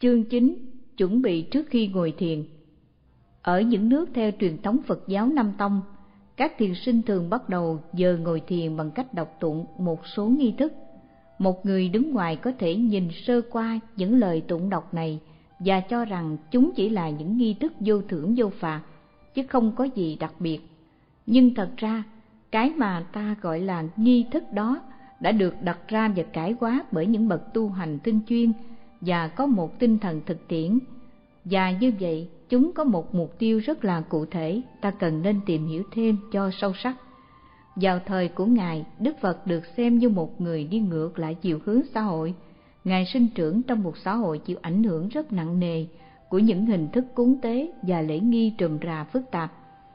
Chương 9. Chuẩn bị trước khi ngồi thiền. Ở những nước theo truyền thống Phật giáo Nam Tông, các thiền sinh thường bắt đầu giờ ngồi thiền bằng cách đọc tụng một số nghi thức. Một người đứng ngoài có thể nhìn sơ qua những lời tụng đọc này và cho rằng chúng chỉ là những nghi thức vô thưởng vô phạt, chứ không có gì đặc biệt. Nhưng thật ra, cái mà ta gọi là nghi thức đó đã được đặt ra và cải hóa bởi những bậc tu hành tinh chuyên và có một tinh thần thực tiễn. Và như vậy, chúng có một mục tiêu rất là cụ thể, ta cần nên tìm hiểu thêm cho sâu sắc. Vào thời của Ngài, Đức Phật được xem như một người đi ngược lại chiều hướng xã hội. Ngài sinh trưởng trong một xã hội chịu ảnh hưởng rất nặng nề của những hình thức cúng tế và lễ nghi rườm rà phức tạp.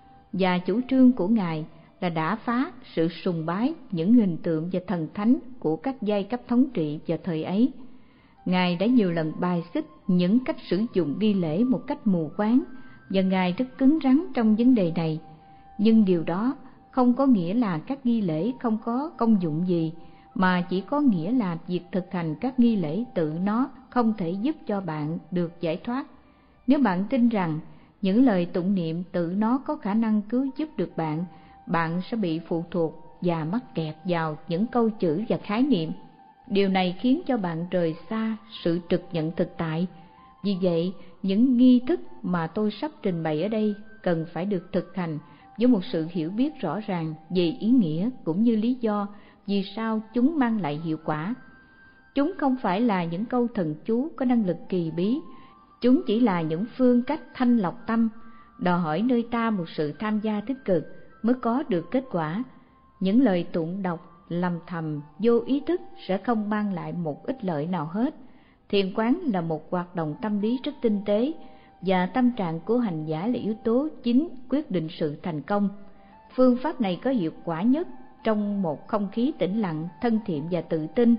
Và chủ trương của Ngài là đả phá sự sùng bái những hình tượng và thần thánh của các giai cấp thống trị vào thời ấy. Ngài đã nhiều lần bài xích những cách sử dụng nghi lễ một cách mù quáng, và Ngài rất cứng rắn trong vấn đề này. Nhưng điều đó không có nghĩa là các nghi lễ không có công dụng gì, mà chỉ có nghĩa là việc thực hành các nghi lễ tự nó không thể giúp cho bạn được giải thoát. Nếu bạn tin rằng những lời tụng niệm tự nó có khả năng cứu giúp được bạn, bạn sẽ bị phụ thuộc và mắc kẹt vào những câu chữ và khái niệm. Điều này khiến cho bạn rời xa sự trực nhận thực tại. Vì vậy, những nghi thức mà tôi sắp trình bày ở đây cần phải được thực hành với một sự hiểu biết rõ ràng về ý nghĩa cũng như lý do vì sao chúng mang lại hiệu quả. Chúng không phải là những câu thần chú có năng lực kỳ bí, chúng chỉ là những phương cách thanh lọc tâm, đòi hỏi nơi ta một sự tham gia tích cực mới có được kết quả. Những lời tụng đọc lầm thầm vô ý thức sẽ không mang lại một ích lợi nào hết. Thiền quán là một hoạt động tâm lý rất tinh tế, và tâm trạng của hành giả là yếu tố chính quyết định sự thành công. Phương pháp này có hiệu quả nhất trong một không khí tĩnh lặng, thân thiện và tự tin,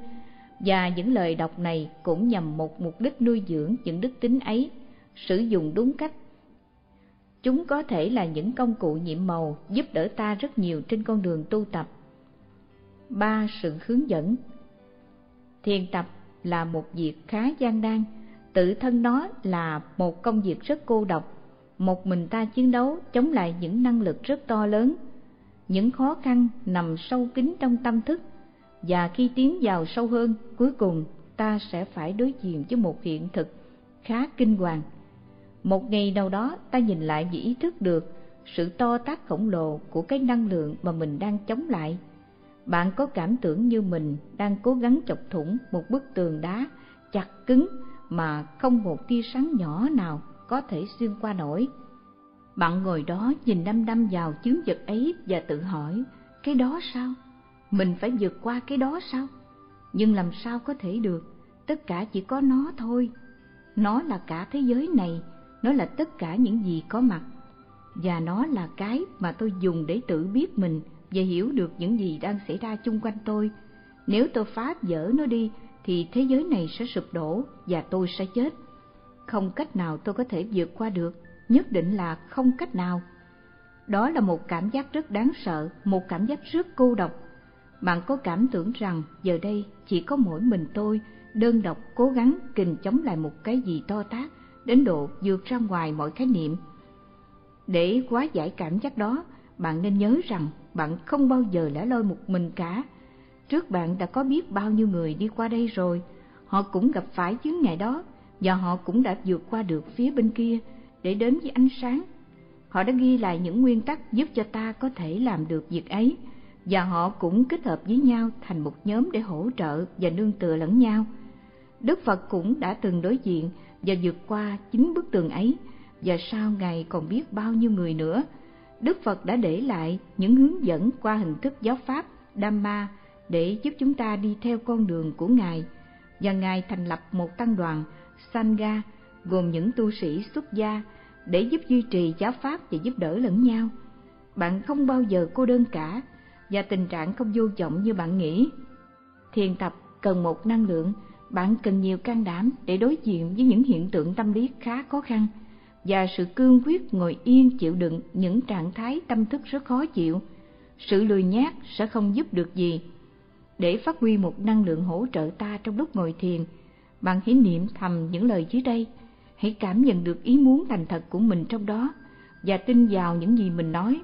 và những lời đọc này cũng nhằm một mục đích nuôi dưỡng những đức tính ấy. Sử dụng đúng cách, chúng có thể là những công cụ nhiệm màu giúp đỡ ta rất nhiều trên con đường tu tập. 3. Sự hướng dẫn. Thiền tập là một việc khá gian nan, tự thân nó là một công việc rất cô độc. Một mình ta chiến đấu chống lại những năng lực rất to lớn. Những khó khăn nằm sâu kín trong tâm thức, và khi tiến vào sâu hơn, cuối cùng ta sẽ phải đối diện với một hiện thực khá kinh hoàng. Một ngày nào đó ta nhìn lại và ý thức được sự to tát khổng lồ của cái năng lượng mà mình đang chống lại. Bạn có cảm tưởng như mình đang cố gắng chọc thủng một bức tường đá chặt cứng mà không một tia sáng nhỏ nào có thể xuyên qua nổi. Bạn ngồi đó nhìn đăm đăm vào chướng vật ấy và tự hỏi, cái đó sao? Mình phải vượt qua cái đó sao? Nhưng làm sao có thể được? Tất cả chỉ có nó thôi. Nó là cả thế giới này, nó là tất cả những gì có mặt, và nó là cái mà tôi dùng để tự biết mình và hiểu được những gì đang xảy ra chung quanh tôi. Nếu tôi phá vỡ nó đi thì thế giới này sẽ sụp đổ và tôi sẽ chết. Không cách nào tôi có thể vượt qua được, nhất định là không cách nào. Đó là một cảm giác rất đáng sợ, một cảm giác rất cô độc. Bạn có cảm tưởng rằng giờ đây chỉ có mỗi mình tôi đơn độc cố gắng kình chống lại một cái gì to tát đến độ vượt ra ngoài mọi khái niệm. Để hóa giải cảm giác đó, bạn nên nhớ rằng bạn không bao giờ lẻ loi một mình cả. Trước bạn đã có biết bao nhiêu người đi qua đây rồi. Họ cũng gặp phải chướng ngại đó, và họ cũng đã vượt qua được phía bên kia để đến với ánh sáng. Họ đã ghi lại những nguyên tắc giúp cho ta có thể làm được việc ấy, và họ cũng kết hợp với nhau thành một nhóm để hỗ trợ và nương tựa lẫn nhau. Đức Phật cũng đã từng đối diện và vượt qua chính bức tường ấy, và sau Ngài còn biết bao nhiêu người nữa. Đức Phật đã để lại những hướng dẫn qua hình thức giáo pháp Dhamma để giúp chúng ta đi theo con đường của Ngài, và Ngài thành lập một tăng đoàn Sangha gồm những tu sĩ xuất gia để giúp duy trì giáo pháp và giúp đỡ lẫn nhau. Bạn không bao giờ cô đơn cả, và tình trạng không vô vọng như bạn nghĩ. Thiền tập cần một năng lượng, bạn cần nhiều can đảm để đối diện với những hiện tượng tâm lý khá khó khăn, và sự cương quyết ngồi yên chịu đựng những trạng thái tâm thức rất khó chịu. Sự lười nhác sẽ không giúp được gì. Để phát huy một năng lượng hỗ trợ ta trong lúc ngồi thiền, Bạn hãy niệm thầm những lời dưới đây, hãy cảm nhận được ý muốn thành thật của mình trong đó và tin vào những gì mình nói.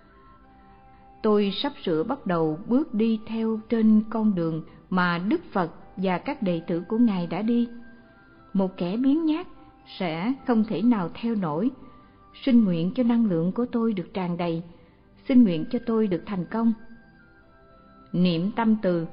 Tôi sắp sửa bắt đầu bước đi theo trên con đường mà Đức Phật và các đệ tử của Ngài đã đi. Một kẻ biếng nhác sẽ không thể nào theo nổi. Xin nguyện cho năng lượng của tôi được tràn đầy, xin nguyện cho tôi được thành công. Niệm tâm từ.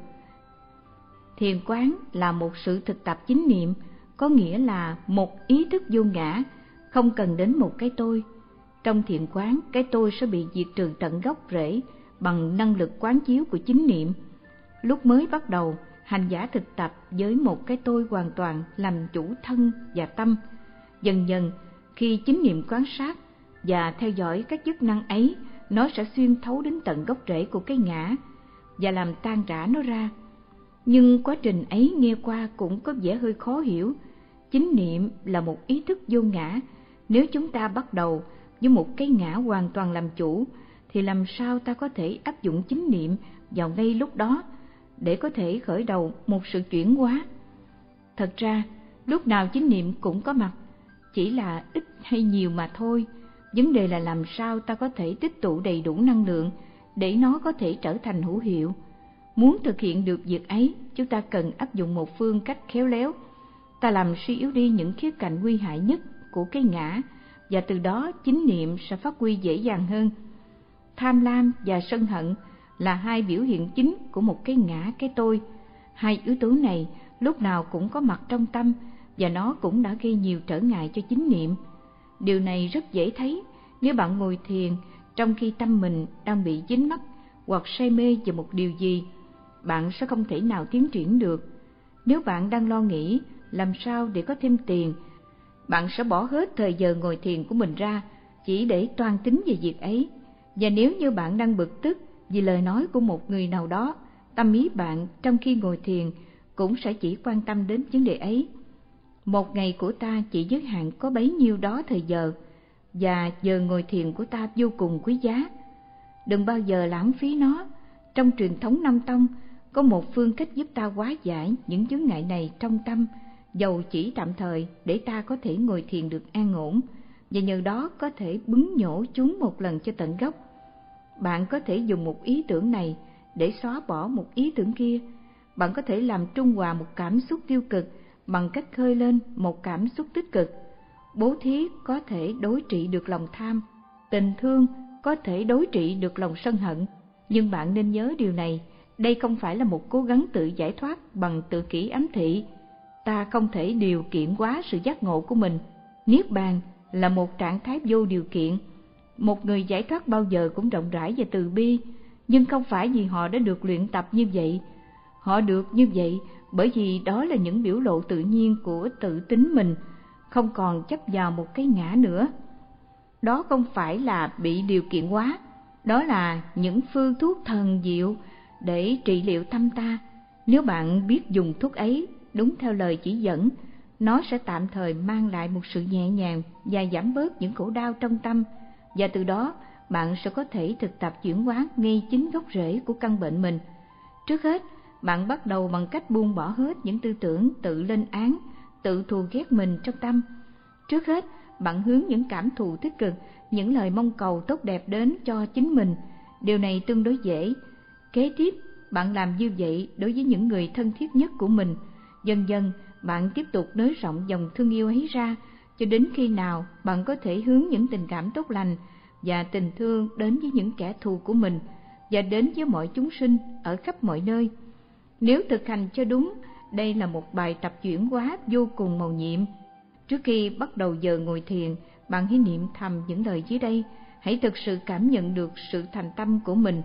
Thiền quán là một sự thực tập chính niệm, có nghĩa là một ý thức vô ngã, không cần đến một cái tôi. Trong thiền quán, cái tôi sẽ bị diệt trừ tận gốc rễ bằng năng lực quán chiếu của chính niệm. Lúc mới bắt đầu, hành giả thực tập với một cái tôi hoàn toàn làm chủ thân và tâm. Dần dần, khi chính niệm quan sát và theo dõi các chức năng ấy, nó sẽ xuyên thấu đến tận gốc rễ của cái ngã và làm tan rã nó ra. Nhưng quá trình ấy nghe qua cũng có vẻ hơi khó hiểu. Chính niệm là một ý thức vô ngã. Nếu chúng ta bắt đầu với một cái ngã hoàn toàn làm chủ, thì làm sao ta có thể áp dụng chính niệm vào ngay lúc đó để có thể khởi đầu một sự chuyển hóa? Thật ra, lúc nào chính niệm cũng có mặt, chỉ là ít hay nhiều mà thôi. Vấn đề là làm sao ta có thể tích tụ đầy đủ năng lượng để nó có thể trở thành hữu hiệu. Muốn thực hiện được việc ấy, chúng ta cần áp dụng một phương cách khéo léo. Ta làm suy yếu đi những khía cạnh nguy hại nhất của cái ngã, và từ đó chính niệm sẽ phát huy dễ dàng hơn. Tham lam và sân hận là hai biểu hiện chính của một cái ngã, cái tôi. Hai yếu tố này lúc nào cũng có mặt trong tâm, và nó cũng đã gây nhiều trở ngại cho chính niệm. Điều này rất dễ thấy nếu bạn ngồi thiền trong khi tâm mình đang bị dính mắc hoặc say mê vào một điều gì, bạn sẽ không thể nào tiến triển được. Nếu bạn đang lo nghĩ làm sao để có thêm tiền, bạn sẽ bỏ hết thời giờ ngồi thiền của mình ra chỉ để toan tính về việc ấy. Và nếu như bạn đang bực tức vì lời nói của một người nào đó, tâm ý bạn trong khi ngồi thiền cũng sẽ chỉ quan tâm đến vấn đề ấy. Một ngày của ta chỉ giới hạn có bấy nhiêu đó thời giờ, và giờ ngồi thiền của ta vô cùng quý giá. Đừng bao giờ lãng phí nó. Trong truyền thống Nam Tông, có một phương cách giúp ta hóa giải những chướng ngại này trong tâm, dầu chỉ tạm thời, để ta có thể ngồi thiền được an ổn, và nhờ đó có thể bứng nhổ chúng một lần cho tận gốc. Bạn có thể dùng một ý tưởng này để xóa bỏ một ý tưởng kia. Bạn có thể làm trung hòa một cảm xúc tiêu cực bằng cách khơi lên một cảm xúc tích cực. Bố thí có thể đối trị được lòng tham, tình thương có thể đối trị được lòng sân hận. Nhưng bạn nên nhớ điều này, đây không phải là một cố gắng tự giải thoát bằng tự kỷ ám thị. Ta không thể điều kiện hóa sự giác ngộ của mình. Niết bàn là một trạng thái vô điều kiện. Một người giải thoát bao giờ cũng rộng rãi và từ bi, nhưng không phải vì họ đã được luyện tập như vậy. Họ được như vậy bởi vì đó là những biểu lộ tự nhiên của tự tính mình, không còn chấp vào một cái ngã nữa. Đó không phải là bị điều kiện hóa, đó là những phương thuốc thần diệu để trị liệu tâm ta. Nếu bạn biết dùng thuốc ấy đúng theo lời chỉ dẫn, nó sẽ tạm thời mang lại một sự nhẹ nhàng và giảm bớt những khổ đau trong tâm, và từ đó bạn sẽ có thể thực tập chuyển hóa ngay chính gốc rễ của căn bệnh mình. Trước hết, bạn bắt đầu bằng cách buông bỏ hết những tư tưởng tự lên án, tự thù ghét mình trong tâm. Trước hết, bạn hướng những cảm thụ tích cực, những lời mong cầu tốt đẹp đến cho chính mình. Điều này tương đối dễ. Kế tiếp, bạn làm như vậy đối với những người thân thiết nhất của mình. Dần dần, bạn tiếp tục nới rộng dòng thương yêu ấy ra, cho đến khi nào bạn có thể hướng những tình cảm tốt lành và tình thương đến với những kẻ thù của mình và đến với mọi chúng sinh ở khắp mọi nơi. Nếu thực hành cho đúng, đây là một bài tập chuyển hóa vô cùng mầu nhiệm. Trước khi bắt đầu giờ ngồi thiền, bạn hãy niệm thầm những lời dưới đây. Hãy thực sự cảm nhận được sự thành tâm của mình.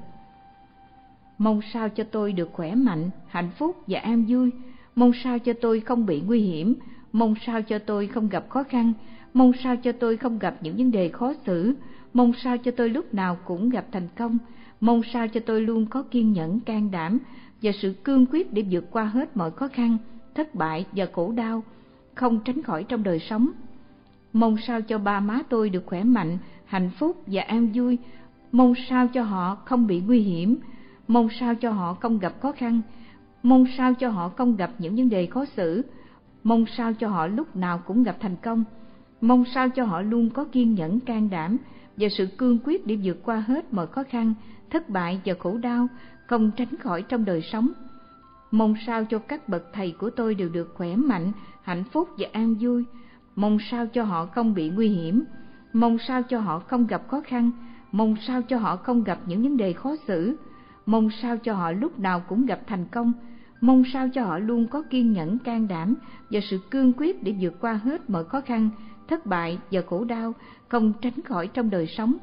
Mong sao cho tôi được khỏe mạnh, hạnh phúc và an vui. Mong sao cho tôi không bị nguy hiểm. Mong sao cho tôi không gặp khó khăn. Mong sao cho tôi không gặp những vấn đề khó xử. Mong sao cho tôi lúc nào cũng gặp thành công. Mong sao cho tôi luôn có kiên nhẫn, can đảm và sự cương quyết để vượt qua hết mọi khó khăn, thất bại và khổ đau không tránh khỏi trong đời sống. Mong sao cho ba má tôi được khỏe mạnh, hạnh phúc và an vui. Mong sao cho họ không bị nguy hiểm. Mong sao cho họ không gặp khó khăn. Mong sao cho họ không gặp những vấn đề khó xử. mong sao cho họ lúc nào cũng gặp thành công, mong sao cho họ luôn có kiên nhẫn, can đảm và sự cương quyết để vượt qua hết mọi khó khăn, thất bại và khổ đau không tránh khỏi trong đời sống. Mong sao cho các bậc thầy của tôi đều được khỏe mạnh, hạnh phúc và an vui. Mong sao cho họ không bị nguy hiểm, mong sao cho họ không gặp khó khăn, mong sao cho họ không gặp những vấn đề khó xử, mong sao cho họ lúc nào cũng gặp thành công, mong sao cho họ luôn có kiên nhẫn, can đảm và sự cương quyết để vượt qua hết mọi khó khăn, thất bại và khổ đau không tránh khỏi trong đời sống.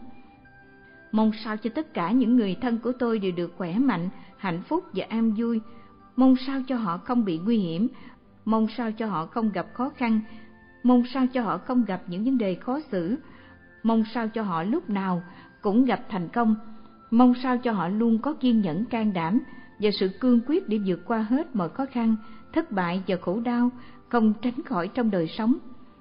Mong sao cho tất cả những người thân của tôi đều được khỏe mạnh, hạnh phúc và an vui. Mong sao cho họ không bị nguy hiểm, mong sao cho họ không gặp khó khăn, mong sao cho họ không gặp những vấn đề khó xử, mong sao cho họ lúc nào cũng gặp thành công, mong sao cho họ luôn có kiên nhẫn, can đảm và sự cương quyết để vượt qua hết mọi khó khăn, thất bại và khổ đau không tránh khỏi trong đời sống.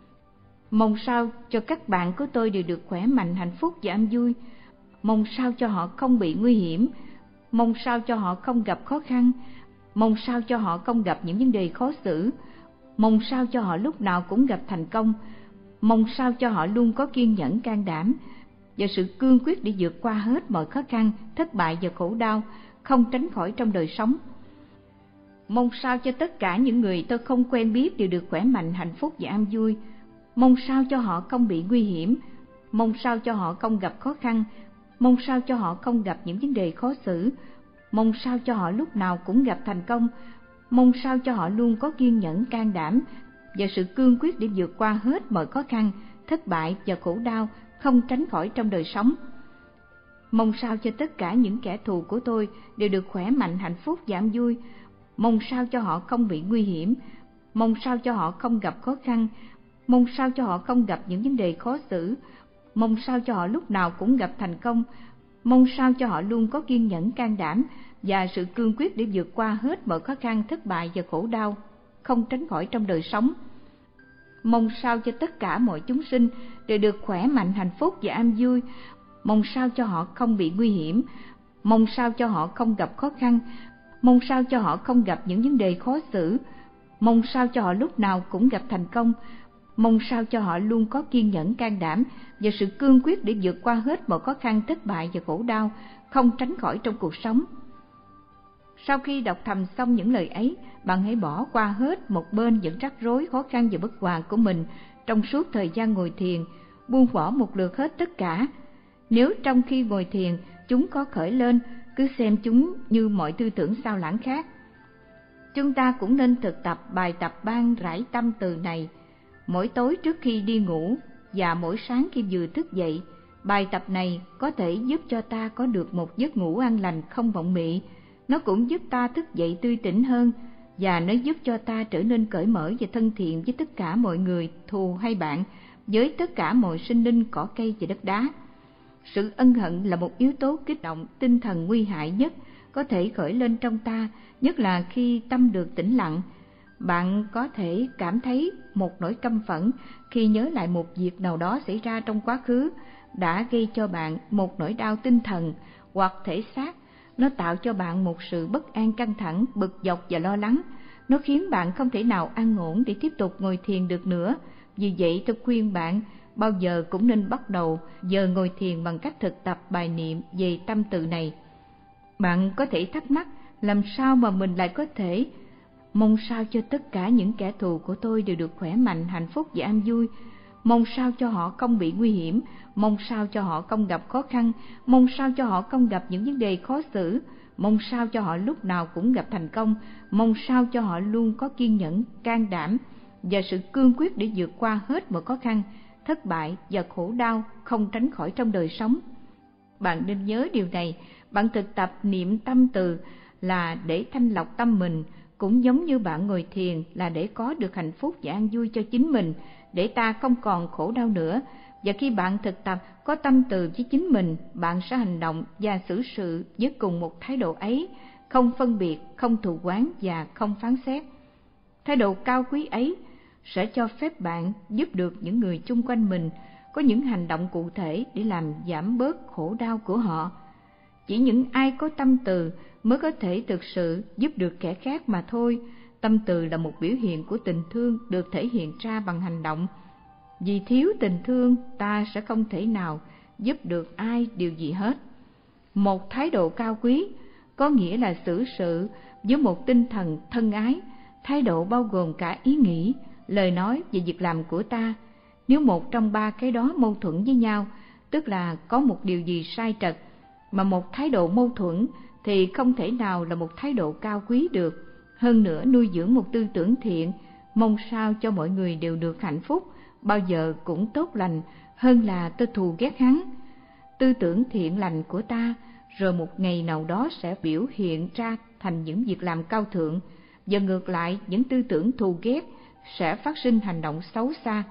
Mong sao cho các bạn của tôi đều được khỏe mạnh, hạnh phúc và an vui. Mong sao cho họ không bị nguy hiểm, mong sao cho họ không gặp khó khăn, mong sao cho họ không gặp những vấn đề khó xử, mong sao cho họ lúc nào cũng gặp thành công, mong sao cho họ luôn có kiên nhẫn, can đảm và sự cương quyết để vượt qua hết mọi khó khăn, thất bại và khổ đau không tránh khỏi trong đời sống. Mong sao cho tất cả những người tôi không quen biết đều được khỏe mạnh, hạnh phúc và an vui. Mong sao cho họ không bị nguy hiểm, mong sao cho họ không gặp khó khăn, mong sao cho họ không gặp những vấn đề khó xử, mong sao cho họ lúc nào cũng gặp thành công, mong sao cho họ luôn có kiên nhẫn, can đảm và sự cương quyết để vượt qua hết mọi khó khăn, thất bại và khổ đau không tránh khỏi trong đời sống. Mong sao cho tất cả những kẻ thù của tôi đều được khỏe mạnh, hạnh phúc và an vui. Mong sao cho họ không bị nguy hiểm, mong sao cho họ không gặp khó khăn, mong sao cho họ không gặp những vấn đề khó xử, mong sao cho họ lúc nào cũng gặp thành công, mong sao cho họ luôn có kiên nhẫn, can đảm và sự cương quyết để vượt qua hết mọi khó khăn, thất bại và khổ đau không tránh khỏi trong đời sống. Mong sao cho tất cả mọi chúng sinh đều được khỏe mạnh, hạnh phúc và an vui. Mong sao cho họ không bị nguy hiểm, mong sao cho họ không gặp khó khăn, mong sao cho họ không gặp những vấn đề khó xử, mong sao cho họ lúc nào cũng gặp thành công, mong sao cho họ luôn có kiên nhẫn, can đảm và sự cương quyết để vượt qua hết mọi khó khăn, thất bại và khổ đau không tránh khỏi trong cuộc sống. Sau khi đọc thầm xong những lời ấy, bạn hãy bỏ qua hết một bên những rắc rối, khó khăn và bất hòa của mình trong suốt thời gian ngồi thiền, buông bỏ một lượt hết tất cả. Nếu trong khi ngồi thiền chúng có khởi lên, cứ xem chúng như mọi tư tưởng sao lãng khác. Chúng ta cũng nên thực tập bài tập ban rải tâm từ này mỗi tối trước khi đi ngủ và mỗi sáng khi vừa thức dậy. Bài tập này có thể giúp cho ta có được một giấc ngủ an lành không vọng mị. Nó cũng giúp ta thức dậy tươi tỉnh hơn, và nó giúp cho ta trở nên cởi mở và thân thiện với tất cả mọi người, thù hay bạn, với tất cả mọi sinh linh, cỏ cây và đất đá. Sự ân hận là một yếu tố kích động tinh thần nguy hại nhất có thể khởi lên trong ta, nhất là khi tâm được tĩnh lặng. Bạn có thể cảm thấy một nỗi căm phẫn khi nhớ lại một việc nào đó xảy ra trong quá khứ đã gây cho bạn một nỗi đau tinh thần hoặc thể xác. Nó tạo cho bạn một sự bất an, căng thẳng, bực dọc và lo lắng. Nó khiến bạn không thể nào an ổn để tiếp tục ngồi thiền được nữa. Vì vậy tôi khuyên bạn bao giờ cũng nên bắt đầu giờ ngồi thiền bằng cách thực tập bài niệm về tâm từ này. Bạn có thể thắc mắc làm sao mà mình lại có thể mong sao cho tất cả những kẻ thù của tôi đều được khỏe mạnh, hạnh phúc và an vui. Mong sao cho họ không bị nguy hiểm, mong sao cho họ không gặp khó khăn, mong sao cho họ không gặp những vấn đề khó xử, mong sao cho họ lúc nào cũng gặp thành công, mong sao cho họ luôn có kiên nhẫn, can đảm và sự cương quyết để vượt qua hết mọi khó khăn, thất bại và khổ đau không tránh khỏi trong đời sống. Bạn nên nhớ điều này, bạn thực tập niệm tâm từ là để thanh lọc tâm mình, cũng giống như bạn ngồi thiền là để có được hạnh phúc và an vui cho chính mình, để ta không còn khổ đau nữa. Và khi bạn thực tập có tâm từ với chính mình, bạn sẽ hành động và xử sự với cùng một thái độ ấy, không phân biệt, không thù oán và không phán xét. Thái độ cao quý ấy sẽ cho phép bạn giúp được những người chung quanh mình có những hành động cụ thể để làm giảm bớt khổ đau của họ. Chỉ những ai có tâm từ mới có thể thực sự giúp được kẻ khác mà thôi. Tâm từ là một biểu hiện của tình thương được thể hiện ra bằng hành động. Vì thiếu tình thương, ta sẽ không thể nào giúp được ai điều gì hết. Một thái độ cao quý có nghĩa là xử sự với một tinh thần thân ái. Thái độ bao gồm cả ý nghĩ, lời nói và việc làm của ta. Nếu một trong ba cái đó mâu thuẫn với nhau, tức là có một điều gì sai trật, mà một thái độ mâu thuẫn thì không thể nào là một thái độ cao quý được. Hơn nữa, nuôi dưỡng một tư tưởng thiện, mong sao cho mọi người đều được hạnh phúc, bao giờ cũng tốt lành, hơn là tôi thù ghét hắn. Tư tưởng thiện lành của ta rồi một ngày nào đó sẽ biểu hiện ra thành những việc làm cao thượng, và ngược lại, những tư tưởng thù ghét sẽ phát sinh hành động xấu xa.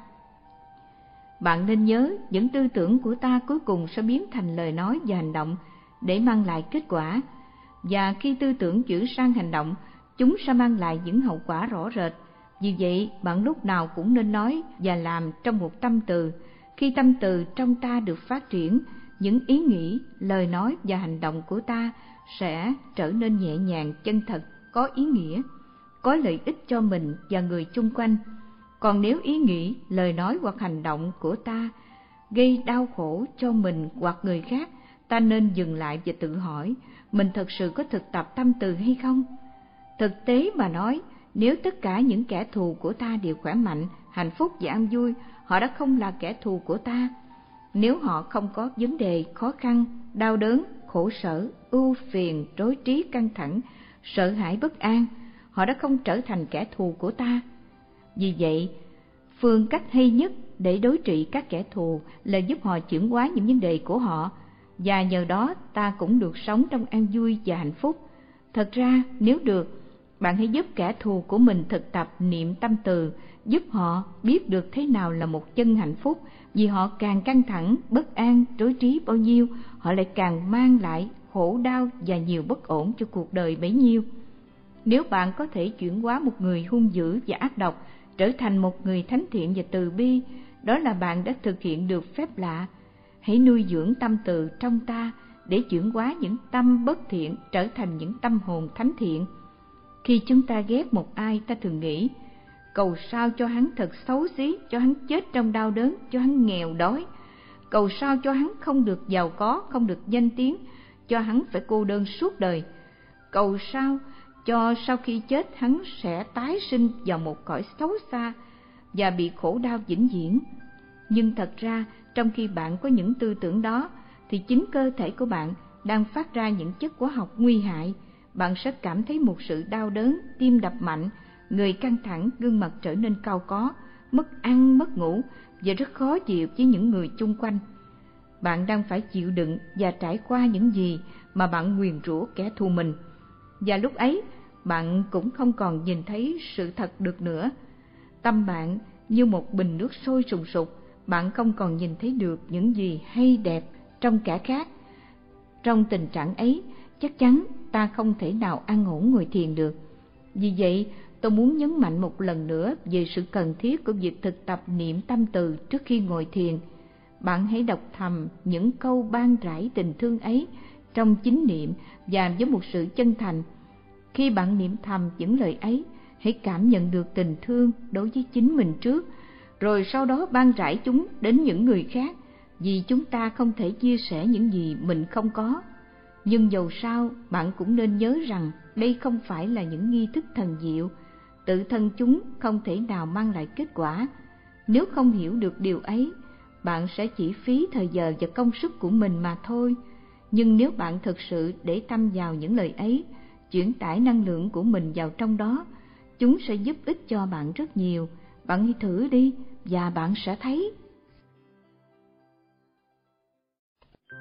Bạn nên nhớ, những tư tưởng của ta cuối cùng sẽ biến thành lời nói và hành động để mang lại kết quả. Và khi tư tưởng chuyển sang hành động, chúng sẽ mang lại những hậu quả rõ rệt. Vì vậy, bạn lúc nào cũng nên nói và làm trong một tâm từ. Khi tâm từ trong ta được phát triển, những ý nghĩ, lời nói và hành động của ta sẽ trở nên nhẹ nhàng, chân thật, có ý nghĩa, có lợi ích cho mình và người chung quanh. Còn nếu ý nghĩ, lời nói hoặc hành động của ta gây đau khổ cho mình hoặc người khác, ta nên dừng lại và tự hỏi, mình thật sự có thực tập tâm từ hay không? Thực tế mà nói, nếu tất cả những kẻ thù của ta đều khỏe mạnh, hạnh phúc và an vui, họ đã không là kẻ thù của ta. Nếu họ không có vấn đề, khó khăn, đau đớn, khổ sở, ưu phiền, rối trí, căng thẳng, sợ hãi, bất an, họ đã không trở thành kẻ thù của ta. Vì vậy, phương cách hay nhất để đối trị các kẻ thù là giúp họ chuyển hóa những vấn đề của họ, và nhờ đó ta cũng được sống trong an vui và hạnh phúc. Thật ra, nếu được, bạn hãy giúp kẻ thù của mình thực tập niệm tâm từ, giúp họ biết được thế nào là một chân hạnh phúc. Vì họ càng căng thẳng, bất an, rối trí bao nhiêu, họ lại càng mang lại khổ đau và nhiều bất ổn cho cuộc đời bấy nhiêu. Nếu bạn có thể chuyển hóa một người hung dữ và ác độc trở thành một người thánh thiện và từ bi, đó là bạn đã thực hiện được phép lạ. Hãy nuôi dưỡng tâm từ trong ta để chuyển hóa những tâm bất thiện trở thành những tâm hồn thánh thiện. Khi chúng ta ghét một ai, ta thường nghĩ, cầu sao cho hắn thật xấu xí, cho hắn chết trong đau đớn, cho hắn nghèo đói. Cầu sao cho hắn không được giàu có, không được danh tiếng, cho hắn phải cô đơn suốt đời. Cầu sao cho sau khi chết hắn sẽ tái sinh vào một cõi xấu xa và bị khổ đau vĩnh viễn. Nhưng thật ra, trong khi bạn có những tư tưởng đó, thì chính cơ thể của bạn đang phát ra những chất hóa học nguy hại. Bạn sẽ cảm thấy một sự đau đớn, tim đập mạnh, người căng thẳng, gương mặt trở nên cau có, mất ăn, mất ngủ và rất khó chịu với những người chung quanh. Bạn đang phải chịu đựng và trải qua những gì mà bạn nguyền rủa kẻ thù mình. Và lúc ấy, bạn cũng không còn nhìn thấy sự thật được nữa. Tâm bạn như một bình nước sôi sùng sục, bạn không còn nhìn thấy được những gì hay đẹp trong kẻ khác. Trong tình trạng ấy, chắc chắn ta không thể nào an ổn ngồi thiền được. Vì vậy, tôi muốn nhấn mạnh một lần nữa về sự cần thiết của việc thực tập niệm tâm từ trước khi ngồi thiền. Bạn hãy đọc thầm những câu ban rãi tình thương ấy trong chính niệm và với một sự chân thành. Khi bạn niệm thầm những lời ấy, hãy cảm nhận được tình thương đối với chính mình trước, rồi sau đó ban rãi chúng đến những người khác, vì chúng ta không thể chia sẻ những gì mình không có. Nhưng dầu sao, bạn cũng nên nhớ rằng đây không phải là những nghi thức thần diệu, tự thân chúng không thể nào mang lại kết quả. Nếu không hiểu được điều ấy, bạn sẽ chỉ phí thời giờ và công sức của mình mà thôi. Nhưng nếu bạn thực sự để tâm vào những lời ấy, chuyển tải năng lượng của mình vào trong đó, chúng sẽ giúp ích cho bạn rất nhiều. Bạn hãy thử đi và bạn sẽ thấy.